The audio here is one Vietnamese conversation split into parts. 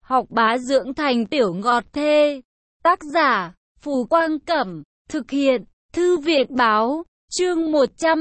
học bá dưỡng thành tiểu ngọt thê. Tác giả, Phù Quang Cẩm, thực hiện, Thư viện Báo, chương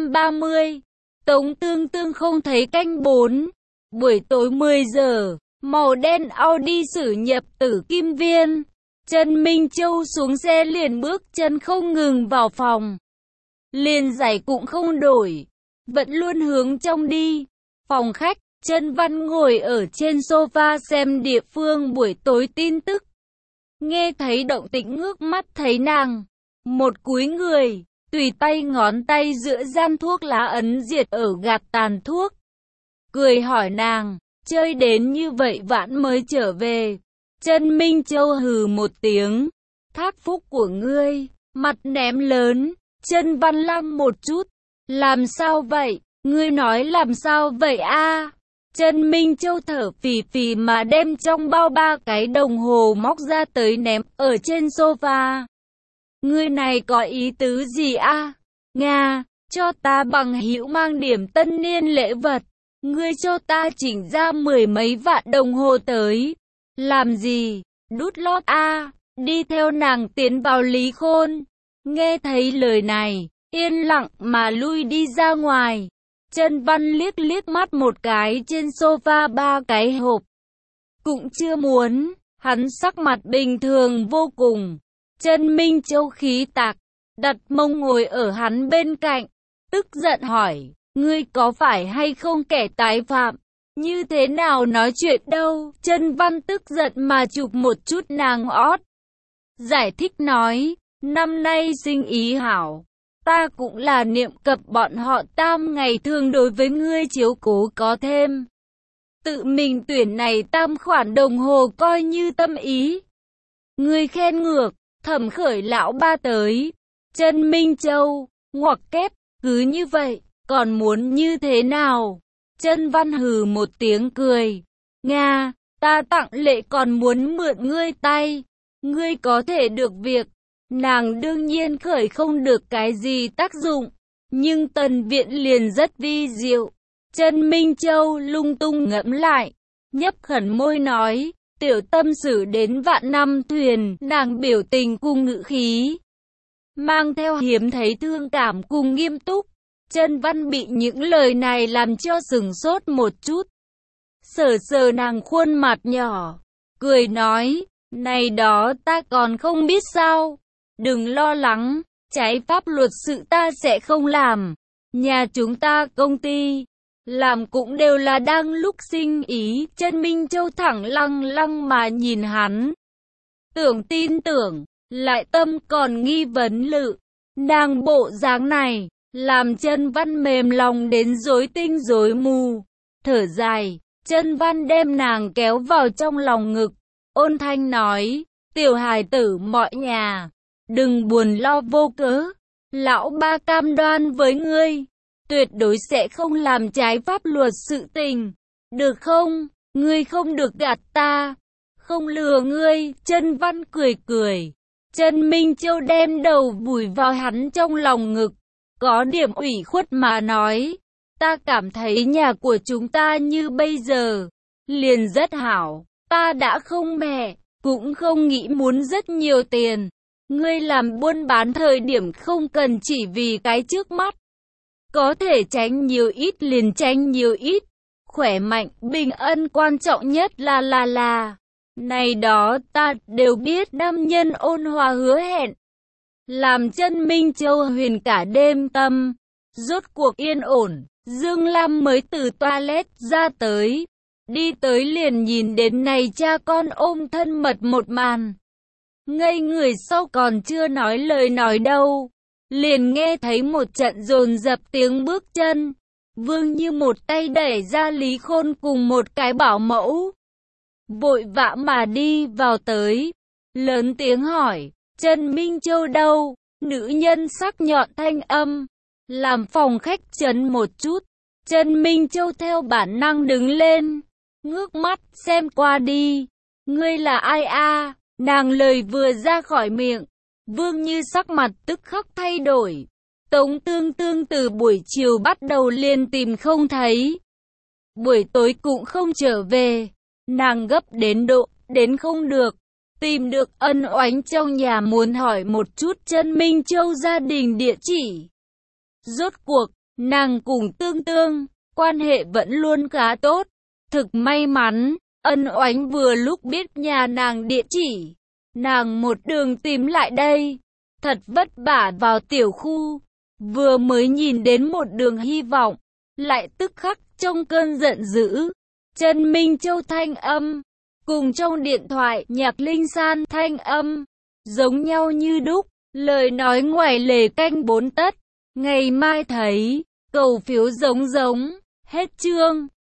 130. Tống Tương Tương không thấy canh 4. Buổi tối 10 giờ, màu đen Audi xử nhập Tử Kim Viên. Trần Minh Châu xuống xe liền bước chân không ngừng vào phòng. Liền giày cũng không đổi, vẫn luôn hướng trong đi. Phòng khách, Trần Văn ngồi ở trên sofa xem địa phương buổi tối tin tức. Nghe thấy động tĩnh ngước mắt thấy nàng. Một cúi người, tùy tay ngón tay giữa gian thuốc lá ấn diệt ở gạt tàn thuốc. Cười hỏi nàng, chơi đến như vậy vãn mới trở về. Trần Minh Châu hừ một tiếng. Thác phúc của ngươi, mặt ném lớn. Trần Văn lăng một chút. Làm sao vậy? Ngươi nói làm sao vậy a? Trần Minh Châu thở phì phì mà đem trong bao 3 cái đồng hồ móc ra tới ném ở trên sofa. Ngươi này có ý tứ gì a? Nga, cho ta bằng hữu mang điểm tân niên lễ vật. Ngươi cho ta chỉnh ra 10 mấy vạn đồng hồ tới. Làm gì? Đút lót a? Đi theo nàng tiến vào Lý Khôn. Nghe thấy lời này, yên lặng mà lui đi ra ngoài. Trần Văn liếc liếc mắt một cái trên sofa 3 cái hộp. Cũng chưa muốn, hắn sắc mặt bình thường vô cùng. Trần Minh Châu khí tạc, đặt mông ngồi ở hắn bên cạnh, tức giận hỏi, ngươi có phải hay không kẻ tái phạm? Như thế nào nói chuyện đâu? Trần Văn tức giận mà chụp một chút nàng ót. Giải thích nói, năm nay sinh ý hảo. Ta cũng là niệm cập bọn họ Tam ngày thường đối với ngươi chiếu cố có thêm. Tự mình tuyển này tam khoản đồng hồ coi như tâm ý. Ngươi khen ngược, Thẩm Khởi lão ba tới. Trần Minh Châu, ngoặc kép, cứ như vậy, còn muốn như thế nào? Trần Văn hừ một tiếng cười. Nga, ta tặng lễ còn muốn mượn ngươi tay. Ngươi có thể được việc. Nàng đương nhiên khởi không được cái gì tác dụng, nhưng Tần Viện liền rất vi diệu. Trần Minh Châu lung tung ngẫm lại, nhấp khẩn môi nói, tiểu tâm sử đến vạn năm thuyền, nàng biểu tình cùng ngữ khí, mang theo hiếm thấy thương cảm cùng nghiêm túc. Trần Văn bị những lời này làm cho sửng sốt một chút, sờ sờ nàng khuôn mặt nhỏ, cười nói, này đó ta còn không biết sao. Đừng lo lắng, trái pháp luật sự ta sẽ không làm. Nhà chúng ta công ty, làm cũng đều là đang lúc sinh ý. Trần Minh Châu thẳng lăng lăng mà nhìn hắn. Tưởng tin tưởng, lại tâm còn nghi vấn lự. Nàng bộ dáng này, làm Trần Văn mềm lòng đến rối tinh rối mù. Thở dài, Trần Văn đem nàng kéo vào trong lòng ngực. Ôn thanh nói, tiểu hài tử mọi nhà. Đừng buồn lo vô cớ, lão ba cam đoan với ngươi, tuyệt đối sẽ không làm trái pháp luật sự tình, được không? Ngươi không được gạt ta, không lừa ngươi. Trần Văn cười cười, Trần Minh Châu đem đầu vùi vào hắn trong lòng ngực, có điểm ủy khuất mà nói, ta cảm thấy nhà của chúng ta như bây giờ, liền rất hảo, ta đã không mẹ, cũng không nghĩ muốn rất nhiều tiền. Ngươi làm buôn bán thời điểm không cần chỉ vì cái trước mắt. Có thể tránh nhiều ít liền tránh nhiều ít. Khỏe mạnh, bình an quan trọng nhất là. Này đó ta đều biết. Nam nhân ôn hòa hứa hẹn. Làm Trần Minh Châu huyền cả đêm tâm. Rốt cuộc yên ổn, Dương Lam mới từ toilet ra tới. Đi tới liền nhìn đến này cha con ôm thân mật một màn. Ngây người sau còn chưa nói lời nói đâu, liền nghe thấy một trận dồn dập tiếng bước chân. Vương Như một tay đẩy ra Lý Khôn cùng một cái bảo mẫu, vội vã mà đi vào tới, lớn tiếng hỏi, Trần Minh Châu đâu? Nữ nhân sắc nhọn thanh âm, làm phòng khách chấn một chút. Trần Minh Châu theo bản năng đứng lên, ngước mắt xem qua đi. Ngươi là ai a? Nàng lời vừa ra khỏi miệng, Vương Như sắc mặt tức khắc thay đổi. Tống Tương Tương từ buổi chiều bắt đầu liền tìm không thấy. Buổi tối cũng không trở về. Nàng gấp đến độ đến không được. Tìm được Ân Oánh trong nhà muốn hỏi một chút Trân Minh Châu gia đình địa chỉ. Rốt cuộc, nàng cùng Tương Tương, quan hệ vẫn luôn khá tốt. Thực may mắn, Ân Oánh vừa lúc biết nhà nàng địa chỉ. Nàng một đường tìm lại đây. Thật vất vả vào tiểu khu. Vừa mới nhìn đến một đường hy vọng. Lại tức khắc trong cơn giận dữ. Trân Minh Châu thanh âm. Cùng trong điện thoại Nhạc Linh San thanh âm. Giống nhau như đúc. Lời nói ngoài lề canh 4 tất. Ngày mai thấy. Cầu phiếu giống. Hết chương.